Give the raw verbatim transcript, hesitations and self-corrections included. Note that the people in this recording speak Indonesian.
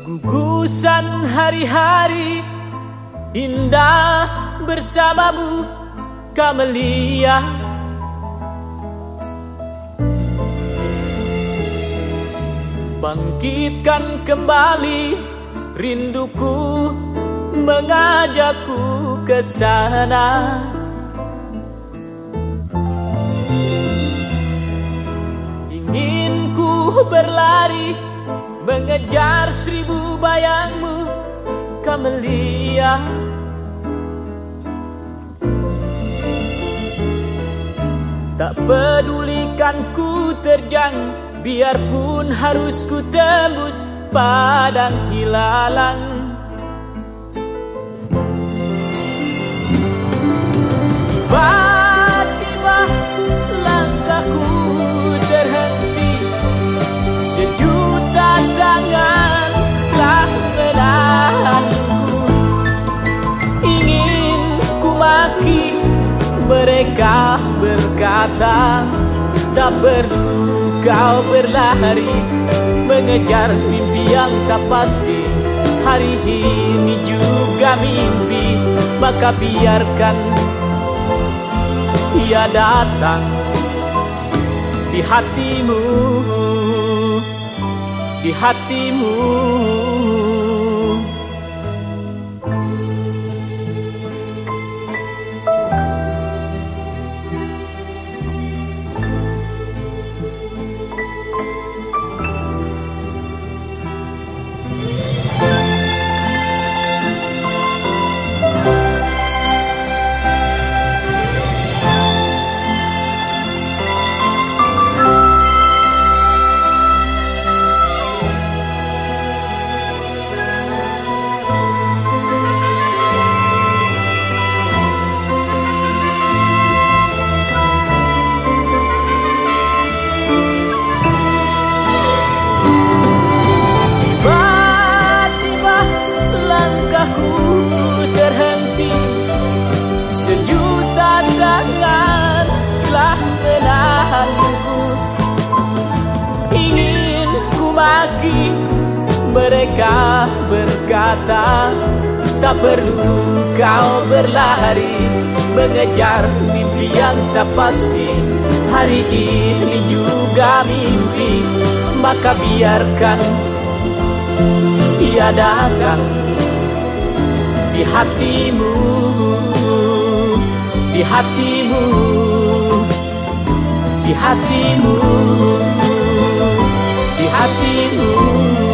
Gugusan hari-hari indah bersamamu, Camelia. Bangkitkan kembali rinduku, mengajakku ke sana. Ingin ku berlari mengejar seribu bayangmu, Camelia. Tak pedulikan ku terjang, biarpun harus ku tembus padang hilalang. Tiba-tiba langkahku terhenti, sejuta tangan telah menahanku. Ingin ku maki, mereka berkata, tak perlu kau berlari mengejar mimpi yang tak pasti. Hari ini juga mimpi, maka biarkan ia datang di hatimu, di hatimu. Sejuta tangan telah menahanku. Ingin ku maki, mereka berkata, tak perlu kau berlari mengejar mimpi yang tak pasti. Hari ini juga mimpi, maka biarkan ia datang di hatimu, di hatimu, di hatimu, di hatimu.